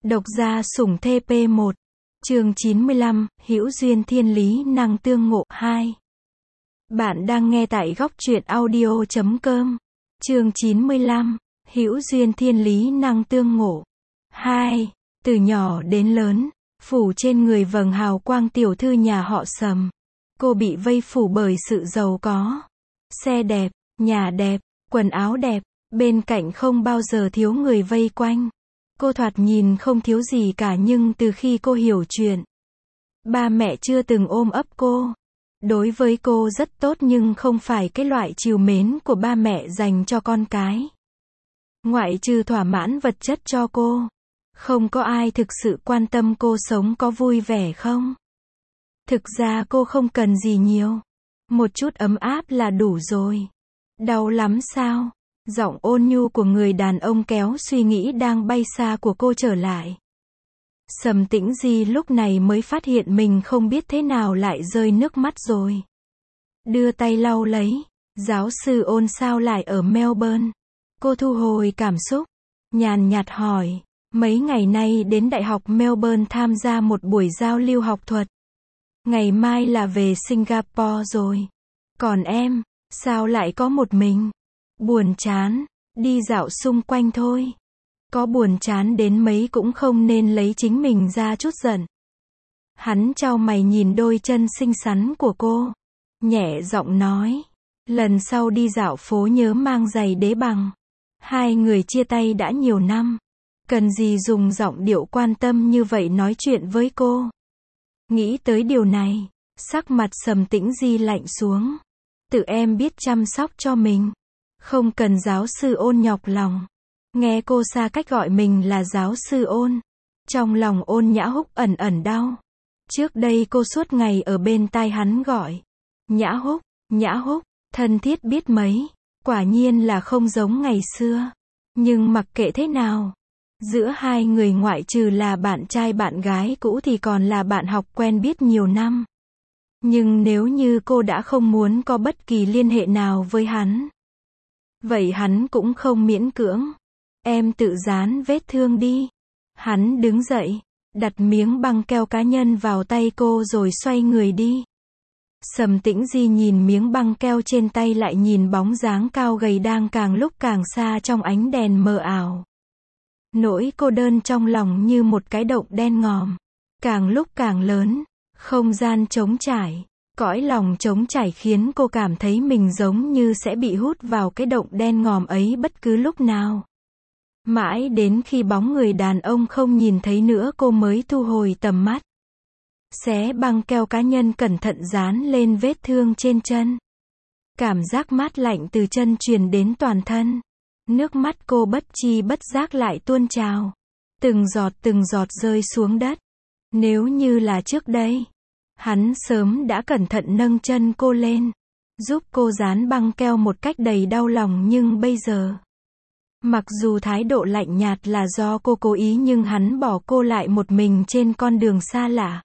Độc gia sủng TP 1. Chương 95, Hữu duyên thiên lý năng tương ngộ 2. Bạn đang nghe tại góc truyện audio.com. Chương 95, Hữu duyên thiên lý năng tương ngộ 2. Từ nhỏ đến lớn, phủ trên người vầng hào quang tiểu thư nhà họ Sầm. Cô bị vây phủ bởi sự giàu có. Xe đẹp, nhà đẹp, quần áo đẹp, bên cạnh không bao giờ thiếu người vây quanh. Cô thoạt nhìn không thiếu gì cả, nhưng từ khi cô hiểu chuyện, ba mẹ chưa từng ôm ấp cô. Đối với cô rất tốt nhưng không phải cái loại trìu mến của ba mẹ dành cho con cái. Ngoại trừ thỏa mãn vật chất cho cô, không có ai thực sự quan tâm cô sống có vui vẻ không. Thực ra cô không cần gì nhiều. Một chút ấm áp là đủ rồi. Đau lắm sao? Giọng ôn nhu của người đàn ông kéo suy nghĩ đang bay xa của cô trở lại. Sầm Tĩnh Di lúc này mới phát hiện mình không biết thế nào lại rơi nước mắt rồi. Đưa tay lau lấy. Giáo sư Ôn sao lại ở Melbourne? Cô thu hồi cảm xúc, nhàn nhạt hỏi. Mấy ngày nay đến Đại học Melbourne tham gia một buổi giao lưu học thuật. Ngày mai là về Singapore rồi. Còn em, sao lại có một mình? Buồn chán, đi dạo xung quanh thôi. Có buồn chán đến mấy cũng không nên lấy chính mình ra chút giận. Hắn chau mày nhìn đôi chân xinh xắn của cô, nhẹ giọng nói. Lần sau đi dạo phố nhớ mang giày đế bằng. Hai người chia tay đã nhiều năm. Cần gì dùng giọng điệu quan tâm như vậy nói chuyện với cô. Nghĩ tới điều này, sắc mặt Sầm Tĩnh Di lạnh xuống. Tự em biết chăm sóc cho mình. Không cần giáo sư Ôn nhọc lòng. Nghe cô xa cách gọi mình là giáo sư Ôn. Trong lòng Ôn Nhã Húc ẩn ẩn đau. Trước đây cô suốt ngày ở bên tai hắn gọi. Nhã Húc, thân thiết biết mấy. Quả nhiên là không giống ngày xưa. Nhưng mặc kệ thế nào, giữa hai người ngoại trừ là bạn trai bạn gái cũ thì còn là bạn học quen biết nhiều năm. Nhưng nếu như cô đã không muốn có bất kỳ liên hệ nào với hắn, vậy hắn cũng không miễn cưỡng. Em tự dán vết thương đi. Hắn đứng dậy, đặt miếng băng keo cá nhân vào tay cô rồi xoay người đi. Sầm Tĩnh Di nhìn miếng băng keo trên tay lại nhìn bóng dáng cao gầy đang càng lúc càng xa trong ánh đèn mờ ảo. Nỗi cô đơn trong lòng như một cái động đen ngòm, càng lúc càng lớn, không gian trống trải. Cõi lòng trống trải khiến cô cảm thấy mình giống như sẽ bị hút vào cái động đen ngòm ấy bất cứ lúc nào. Mãi đến khi bóng người đàn ông không nhìn thấy nữa cô mới thu hồi tầm mắt. Xé băng keo cá nhân cẩn thận dán lên vết thương trên chân. Cảm giác mát lạnh từ chân truyền đến toàn thân. Nước mắt cô bất chi bất giác lại tuôn trào. Từng giọt rơi xuống đất. Nếu như là trước đây, hắn sớm đã cẩn thận nâng chân cô lên, giúp cô dán băng keo một cách đầy đau lòng, nhưng bây giờ, mặc dù thái độ lạnh nhạt là do cô cố ý nhưng hắn bỏ cô lại một mình trên con đường xa lạ.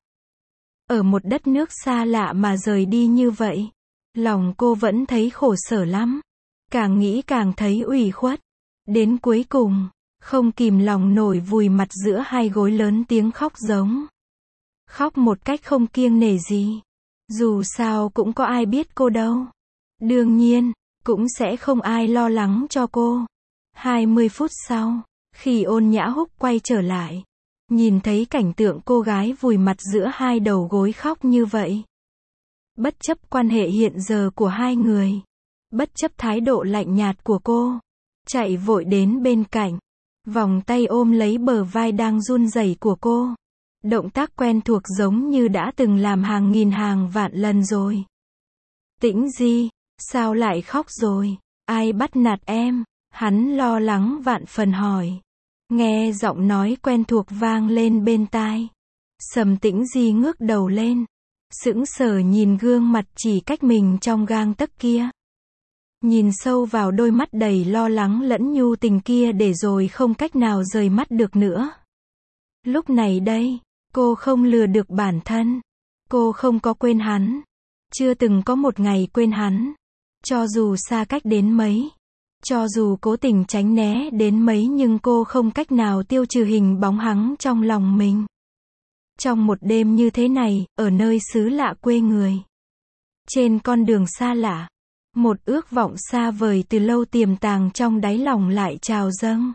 Ở một đất nước xa lạ mà rời đi như vậy, lòng cô vẫn thấy khổ sở lắm. Càng nghĩ càng thấy ủy khuất. Đến cuối cùng, không kìm lòng nổi vùi mặt giữa hai gối lớn tiếng khóc giống. Khóc một cách không kiêng nể gì. Dù sao cũng có ai biết cô đâu. Đương nhiên, cũng sẽ không ai lo lắng cho cô. 20 phút sau, khi Ôn Nhã Húc quay trở lại, nhìn thấy cảnh tượng cô gái vùi mặt giữa hai đầu gối khóc như vậy. Bất chấp quan hệ hiện giờ của hai người, bất chấp thái độ lạnh nhạt của cô, chạy vội đến bên cạnh, vòng tay ôm lấy bờ vai đang run rẩy của cô. Động tác quen thuộc giống như đã từng làm hàng nghìn hàng vạn lần rồi. Tĩnh Di, sao lại khóc rồi? Ai bắt nạt em? Hắn lo lắng vạn phần hỏi. Nghe giọng nói quen thuộc vang lên bên tai. Sầm Tĩnh Di ngước đầu lên, sững sờ nhìn gương mặt chỉ cách mình trong gang tấc kia. Nhìn sâu vào đôi mắt đầy lo lắng lẫn nhu tình kia để rồi không cách nào rời mắt được nữa. Lúc này đây, cô không lừa được bản thân. Cô không có quên hắn. Chưa từng có một ngày quên hắn. Cho dù xa cách đến mấy. Cho dù cố tình tránh né đến mấy nhưng cô không cách nào tiêu trừ hình bóng hắn trong lòng mình. Trong một đêm như thế này, ở nơi xứ lạ quê người, trên con đường xa lạ, một ước vọng xa vời từ lâu tiềm tàng trong đáy lòng lại trào dâng.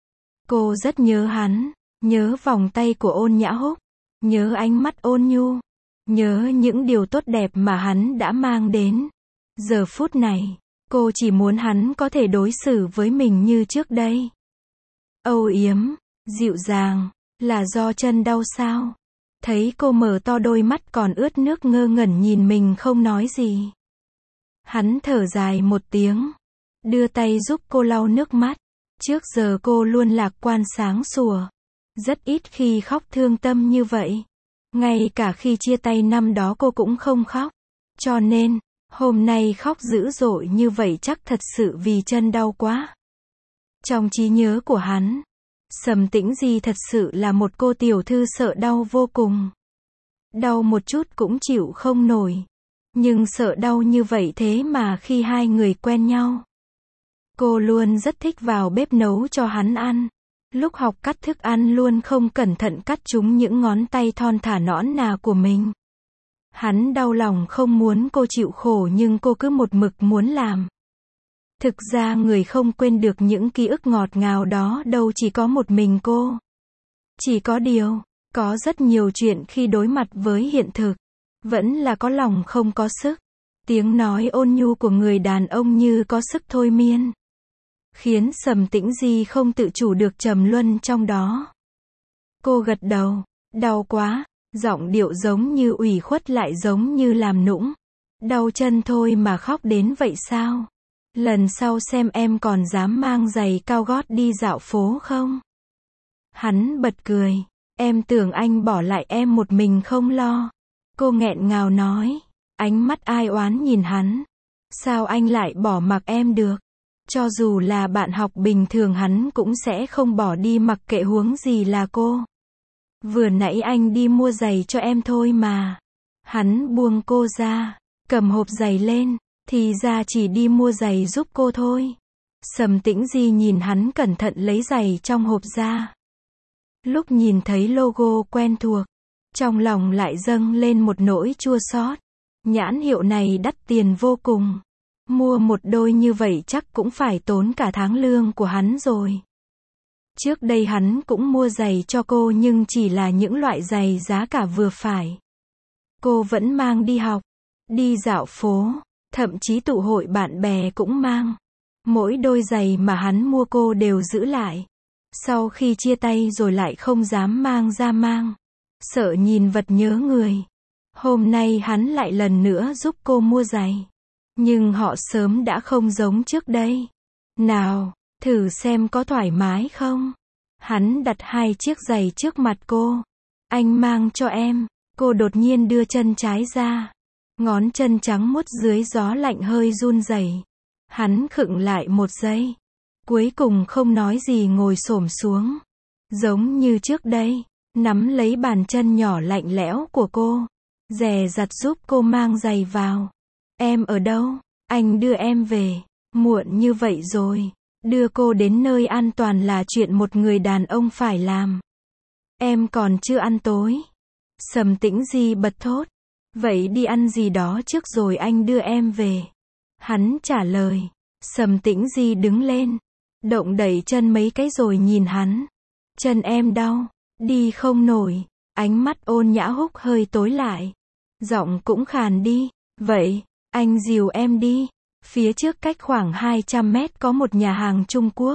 Cô rất nhớ hắn, nhớ vòng tay của Ôn Nhã Húc, nhớ ánh mắt ôn nhu, nhớ những điều tốt đẹp mà hắn đã mang đến. Giờ phút này, cô chỉ muốn hắn có thể đối xử với mình như trước đây. Âu yếm, dịu dàng, là do chân đau sao? Thấy cô mở to đôi mắt còn ướt nước ngơ ngẩn nhìn mình không nói gì. Hắn thở dài một tiếng, đưa tay giúp cô lau nước mắt. Trước giờ cô luôn lạc quan sáng sủa, rất ít khi khóc thương tâm như vậy. Ngay cả khi chia tay năm đó cô cũng không khóc. Cho nên, hôm nay khóc dữ dội như vậy chắc thật sự vì chân đau quá. Trong trí nhớ của hắn, Sầm Tĩnh Di thật sự là một cô tiểu thư sợ đau vô cùng. Đau một chút cũng chịu không nổi. Nhưng sợ đau như vậy thế mà khi hai người quen nhau, cô luôn rất thích vào bếp nấu cho hắn ăn. Lúc học cắt thức ăn luôn không cẩn thận cắt trúng những ngón tay thon thả nõn nà của mình. Hắn đau lòng không muốn cô chịu khổ nhưng cô cứ một mực muốn làm. Thực ra người không quên được những ký ức ngọt ngào đó đâu chỉ có một mình cô. Chỉ có điều, có rất nhiều chuyện khi đối mặt với hiện thực, vẫn là có lòng không có sức. Tiếng nói ôn nhu của người đàn ông như có sức thôi miên, khiến Sầm Tĩnh Di không tự chủ được trầm luân trong đó. Cô gật đầu, đau quá, giọng điệu giống như ủy khuất lại giống như làm nũng. Đau chân thôi mà khóc đến vậy sao? Lần sau xem em còn dám mang giày cao gót đi dạo phố không? Hắn bật cười, em tưởng anh bỏ lại em một mình không lo. Cô nghẹn ngào nói, ánh mắt ai oán nhìn hắn. Sao anh lại bỏ mặc em được? Cho dù là bạn học bình thường hắn cũng sẽ không bỏ đi mặc kệ huống gì là cô. Vừa nãy anh đi mua giày cho em thôi mà. Hắn buông cô ra, cầm hộp giày lên, thì ra chỉ đi mua giày giúp cô thôi. Sầm Tĩnh Di nhìn hắn cẩn thận lấy giày trong hộp ra. Lúc nhìn thấy logo quen thuộc, trong lòng lại dâng lên một nỗi chua xót. Nhãn hiệu này đắt tiền vô cùng. Mua một đôi như vậy chắc cũng phải tốn cả tháng lương của hắn rồi. Trước đây hắn cũng mua giày cho cô nhưng chỉ là những loại giày giá cả vừa phải. Cô vẫn mang đi học, đi dạo phố, thậm chí tụ hội bạn bè cũng mang. Mỗi đôi giày mà hắn mua cô đều giữ lại. Sau khi chia tay rồi lại không dám mang ra mang. Sợ nhìn vật nhớ người. Hôm nay hắn lại lần nữa giúp cô mua giày. Nhưng họ sớm đã không giống trước đây. Nào, thử xem có thoải mái không? Hắn đặt hai chiếc giày trước mặt cô. Anh mang cho em. Cô đột nhiên đưa chân trái ra. Ngón chân trắng muốt dưới gió lạnh hơi run rẩy. Hắn khựng lại một giây. Cuối cùng không nói gì ngồi xổm xuống. Giống như trước đây, nắm lấy bàn chân nhỏ lạnh lẽo của cô. Dè dặt giúp cô mang giày vào. Em ở đâu? Anh đưa em về. Muộn như vậy rồi. Đưa cô đến nơi an toàn là chuyện một người đàn ông phải làm. Em còn chưa ăn tối. Sầm Tĩnh Di bật thốt. Vậy đi ăn gì đó trước rồi anh đưa em về. Hắn trả lời. Sầm Tĩnh Di đứng lên. Động đẩy chân mấy cái rồi nhìn hắn. Chân em đau. Đi không nổi. Ánh mắt Ôn Nhã Húc hơi tối lại. Giọng cũng khàn đi. Vậy, anh dìu em đi. Phía trước cách khoảng 200 mét có một nhà hàng Trung Quốc.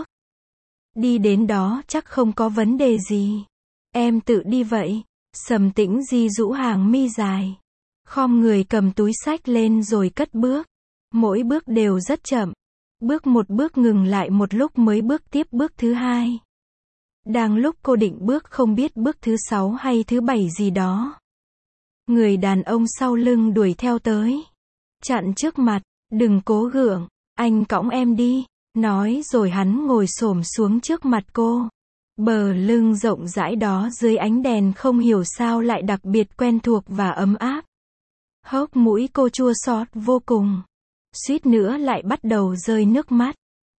Đi đến đó chắc không có vấn đề gì. Em tự đi vậy. Sầm Tĩnh Di rũ hàng mi dài. Khom người cầm túi xách lên rồi cất bước. Mỗi bước đều rất chậm. Bước một bước ngừng lại một lúc mới bước tiếp bước thứ hai. Đang lúc cô định bước không biết bước thứ 6 hay thứ 7 gì đó. Người đàn ông sau lưng đuổi theo tới. Chặn trước mặt, đừng cố gượng, anh cõng em đi. Nói rồi hắn ngồi xổm xuống trước mặt cô. Bờ lưng rộng rãi đó dưới ánh đèn không hiểu sao lại đặc biệt quen thuộc và ấm áp. Hốc mũi cô chua xót vô cùng. Suýt nữa lại bắt đầu rơi nước mắt.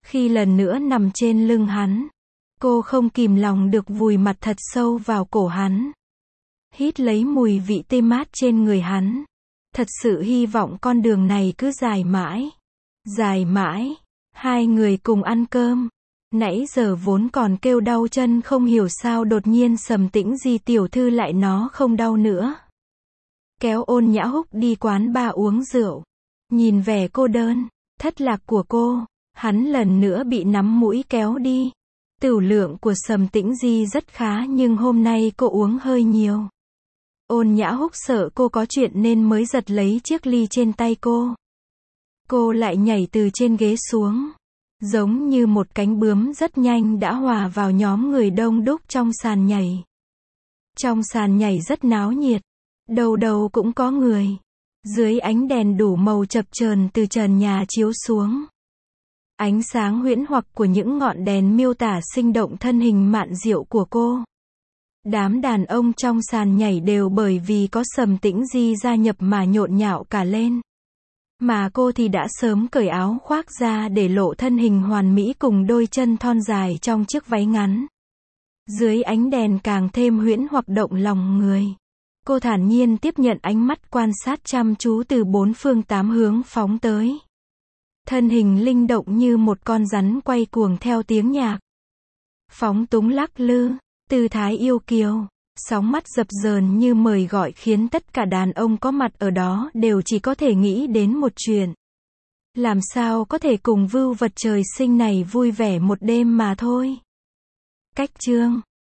Khi lần nữa nằm trên lưng hắn, cô không kìm lòng được vùi mặt thật sâu vào cổ hắn. Hít lấy mùi vị tê mát trên người hắn. Thật sự hy vọng con đường này cứ dài mãi. Dài mãi. Hai người cùng ăn cơm. Nãy giờ vốn còn kêu đau chân, không hiểu sao đột nhiên Sầm Tĩnh Di tiểu thư lại nó không đau nữa. Kéo Ôn Nhã Húc đi quán bar uống rượu. Nhìn vẻ cô đơn, thất lạc của cô, hắn lần nữa bị nắm mũi kéo đi. Tửu lượng của Sầm Tĩnh Di rất khá nhưng hôm nay cô uống hơi nhiều. Ôn Nhã Húc sợ cô có chuyện nên mới giật lấy chiếc ly trên tay cô. Cô lại nhảy từ trên ghế xuống. Giống như một cánh bướm rất nhanh đã hòa vào nhóm người đông đúc trong sàn nhảy. Trong sàn nhảy rất náo nhiệt. Đầu đầu cũng có người. Dưới ánh đèn đủ màu chập chờn từ trần nhà chiếu xuống. Ánh sáng huyễn hoặc của những ngọn đèn miêu tả sinh động thân hình mạn diệu của cô. Đám đàn ông trong sàn nhảy đều bởi vì có Sầm Tĩnh Di gia nhập mà nhộn nhạo cả lên. Mà cô thì đã sớm cởi áo khoác ra để lộ thân hình hoàn mỹ cùng đôi chân thon dài trong chiếc váy ngắn. Dưới ánh đèn càng thêm huyễn hoặc động lòng người. Cô thản nhiên tiếp nhận ánh mắt quan sát chăm chú từ bốn phương tám hướng phóng tới. Thân hình linh động như một con rắn quay cuồng theo tiếng nhạc. Phóng túng lắc lư, tư thái yêu kiều, sóng mắt dập dờn như mời gọi khiến tất cả đàn ông có mặt ở đó đều chỉ có thể nghĩ đến một chuyện. Làm sao có thể cùng vưu vật trời sinh này vui vẻ một đêm mà thôi. Cách chương